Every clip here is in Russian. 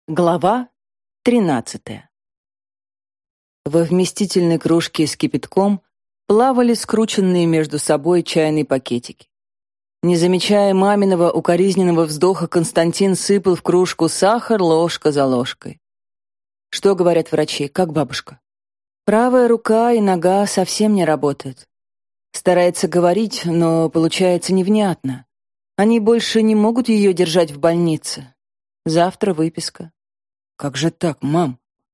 Глава 13. Во вместительной кружке с кипятком плавали скрученные между собой чайные пакетики. Не замечая маминого укоризненного вздоха, Константин сыпал в кружку сахар ложка за ложкой. Что говорят врачи, как бабушка? Правая рука и нога совсем не работают. Старается говорить, но получается невнятно. Они больше не могут ее держать в больнице. Завтра выписка. «Как же так, мам?»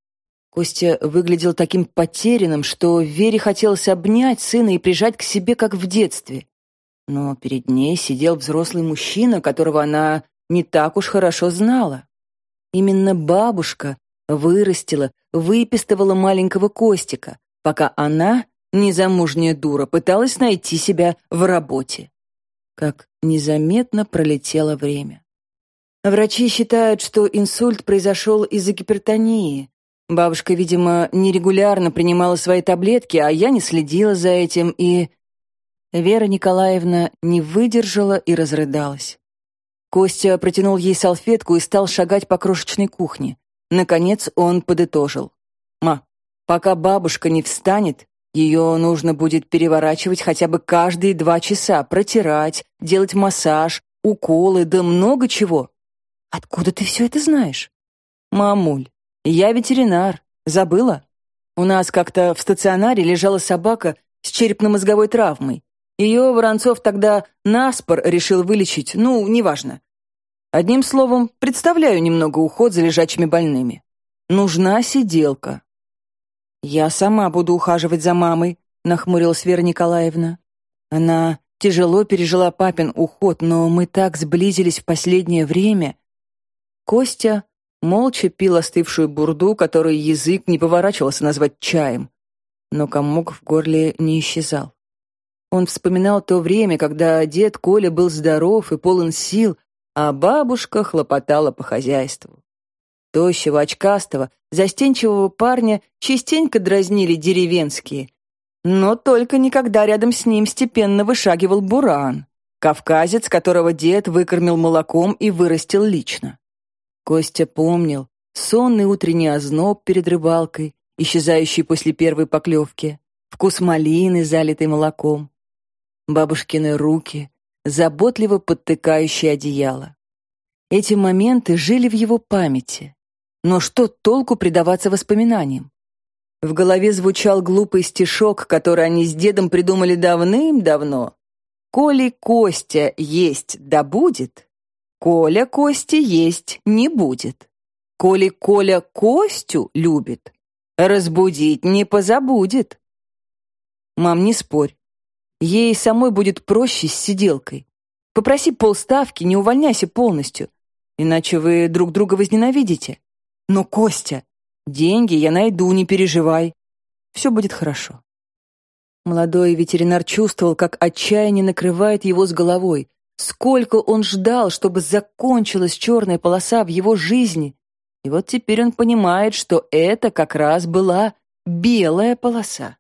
Костя выглядел таким потерянным, что Вере хотелось обнять сына и прижать к себе, как в детстве. Но перед ней сидел взрослый мужчина, которого она не так уж хорошо знала. Именно бабушка вырастила, выпистывала маленького Костика, пока она, незамужняя дура, пыталась найти себя в работе. Как незаметно пролетело время. Врачи считают, что инсульт произошел из-за гипертонии. Бабушка, видимо, нерегулярно принимала свои таблетки, а я не следила за этим, и... Вера Николаевна не выдержала и разрыдалась. Костя протянул ей салфетку и стал шагать по крошечной кухне. Наконец он подытожил. «Ма, пока бабушка не встанет, ее нужно будет переворачивать хотя бы каждые 2 часа, протирать, делать массаж, уколы, да много чего». «Откуда ты все это знаешь?» «Мамуль, я ветеринар. Забыла? У нас как-то в стационаре лежала собака с черепно-мозговой травмой. Ее Воронцов тогда наспор решил вылечить, неважно. Одним словом, представляю немного уход за лежачими больными. Нужна сиделка». «Я сама буду ухаживать за мамой», — нахмурилась Вера Николаевна. Она тяжело пережила папин уход, но мы так сблизились в последнее время. Костя молча пил остывшую бурду, которую язык не поворачивался назвать чаем, но комок в горле не исчезал. Он вспоминал то время, когда дед Коля был здоров и полон сил, а бабушка хлопотала по хозяйству. Тощего, очкастого, застенчивого парня частенько дразнили деревенские, но только никогда рядом с ним степенно вышагивал Буран, кавказец, которого дед выкормил молоком и вырастил лично. Костя помнил сонный утренний озноб перед рыбалкой, исчезающий после первой поклевки, вкус малины, залитой молоком, бабушкины руки, заботливо подтыкающие одеяло. Эти моменты жили в его памяти. Но что толку предаваться воспоминаниям? В голове звучал глупый стишок, который они с дедом придумали давным-давно. «Коли Костя есть да будет, Коля Кости есть не будет. Коли Коля Костю любит, разбудить не позабудет». «Мам, не спорь. Ей самой будет проще с сиделкой. Попроси полставки, не увольняйся полностью, иначе вы друг друга возненавидите. Но, Костя, деньги я найду, не переживай. Все будет хорошо». Молодой ветеринар чувствовал, как отчаяние накрывает его с головой. Сколько он ждал, чтобы закончилась черная полоса в его жизни. И вот теперь он понимает, что это как раз была белая полоса.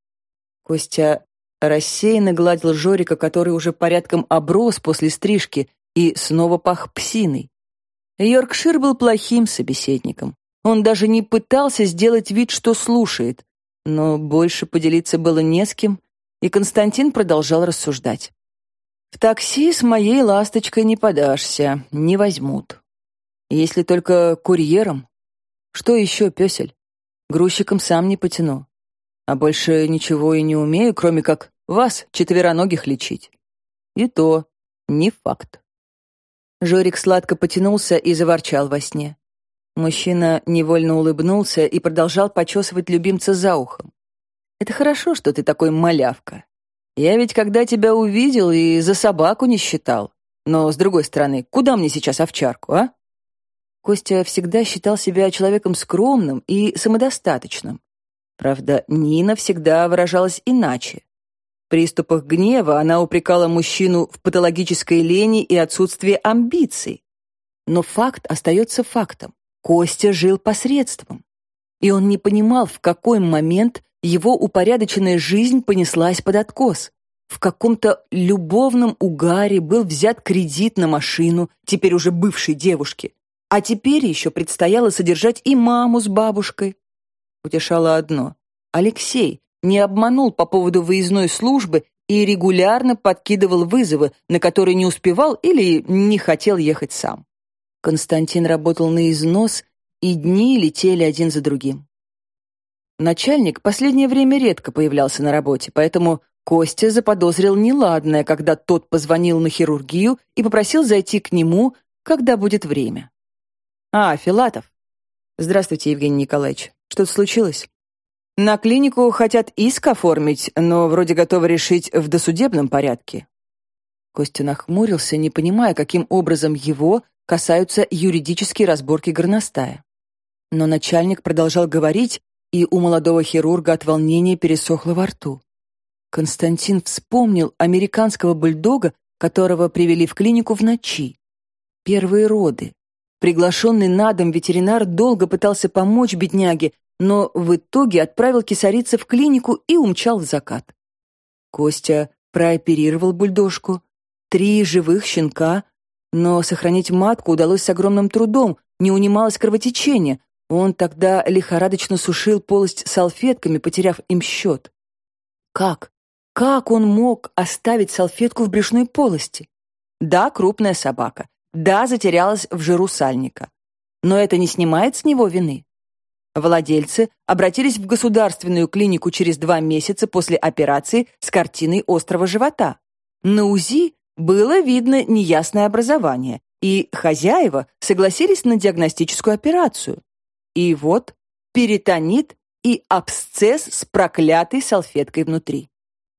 Костя рассеянно гладил Жорика, который уже порядком оброс после стрижки и снова пах псиной. Йоркшир был плохим собеседником. Он даже не пытался сделать вид, что слушает, но больше поделиться было не с кем, и Константин продолжал рассуждать. «В такси с моей ласточкой не подашься, не возьмут. Если только курьером. Что еще, пёсель? Грузчиком сам не потяну. А больше ничего и не умею, кроме как вас, четвероногих, лечить. И то не факт». Жорик сладко потянулся и заворчал во сне. Мужчина невольно улыбнулся и продолжал почесывать любимца за ухом. «Это хорошо, что ты такой малявка. Я ведь когда тебя увидел и за собаку не считал. Но, с другой стороны, куда мне сейчас овчарку, а?» Костя всегда считал себя человеком скромным и самодостаточным. Правда, Нина всегда выражалась иначе. В приступах гнева она упрекала мужчину в патологической лени и отсутствии амбиций. Но факт остается фактом. Костя жил посредством. И он не понимал, в какой момент его упорядоченная жизнь понеслась под откос. В каком-то любовном угаре был взят кредит на машину, теперь уже бывшей девушки. А теперь еще предстояло содержать и маму с бабушкой. Утешало одно: Алексей не обманул по поводу выездной службы и регулярно подкидывал вызовы, на которые не успевал или не хотел ехать сам. Константин работал на износ, и дни летели один за другим. Начальник последнее время редко появлялся на работе, поэтому Костя заподозрил неладное, когда тот позвонил на хирургию и попросил зайти к нему, когда будет время. Филатов. Здравствуйте, Евгений Николаевич. Что-то случилось? На клинику хотят иск оформить, но вроде готовы решить в досудебном порядке. Костя нахмурился, не понимая, каким образом его касаются юридические разборки горностая. Но начальник продолжал говорить, и у молодого хирурга от волнения пересохло во рту. Константин вспомнил американского бульдога, которого привели в клинику в ночи. Первые роды. Приглашенный на дом ветеринар долго пытался помочь бедняге, но в итоге отправил кисариться в клинику и умчал в закат. Костя прооперировал бульдожку, 3 живых щенка, но сохранить матку удалось с огромным трудом, не унималось кровотечение. Он тогда лихорадочно сушил полость салфетками, потеряв им счет. Как? Как он мог оставить салфетку в брюшной полости? Да, крупная собака. Да, затерялась в жиру сальника. Но это не снимает с него вины. Владельцы обратились в государственную клинику через 2 месяца после операции с картиной острого живота. На УЗИ было видно неясное образование, и хозяева согласились на диагностическую операцию. И вот перитонит и абсцесс с проклятой салфеткой внутри.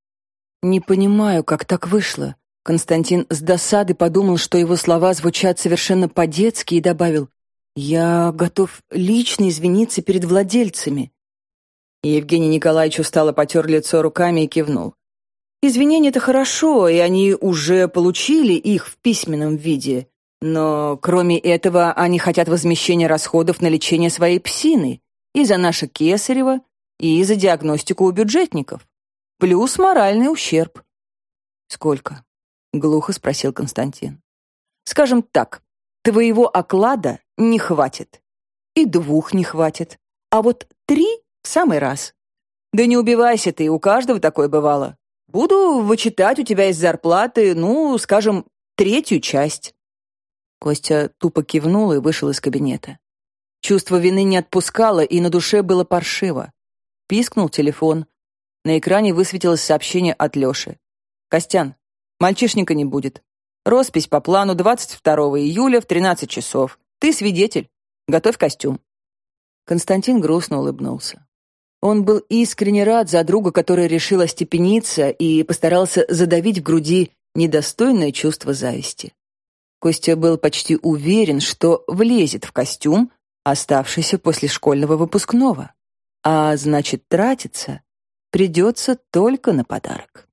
«Не понимаю, как так вышло». Константин с досады подумал, что его слова звучат совершенно по-детски, и добавил: «Я готов лично извиниться перед владельцами». Евгений Николаевич устало потер лицо руками и кивнул. «Извинения — это хорошо, и они уже получили их в письменном виде. Но, кроме этого, они хотят возмещения расходов на лечение своей псины и за наше кесарево, и за диагностику у бюджетников. Плюс моральный ущерб». «Сколько?» — глухо спросил Константин. «Скажем так, твоего оклада не хватит. И 2 не хватит. А вот 3 в самый раз. Да не убивайся ты, у каждого такое бывало. Буду вычитать у тебя из зарплаты, скажем, 1/3 часть». Костя тупо кивнул и вышел из кабинета. Чувство вины не отпускало, и на душе было паршиво. Пискнул телефон. На экране высветилось сообщение от Лёши. «Костян, мальчишника не будет. Роспись по плану 22 июля в 13 часов. Ты свидетель. Готовь костюм». Константин грустно улыбнулся. Он был искренне рад за друга, который решил остепениться и постарался задавить в груди недостойное чувство зависти. Костя был почти уверен, что влезет в костюм, оставшийся после школьного выпускного. А значит, тратиться придется только на подарок.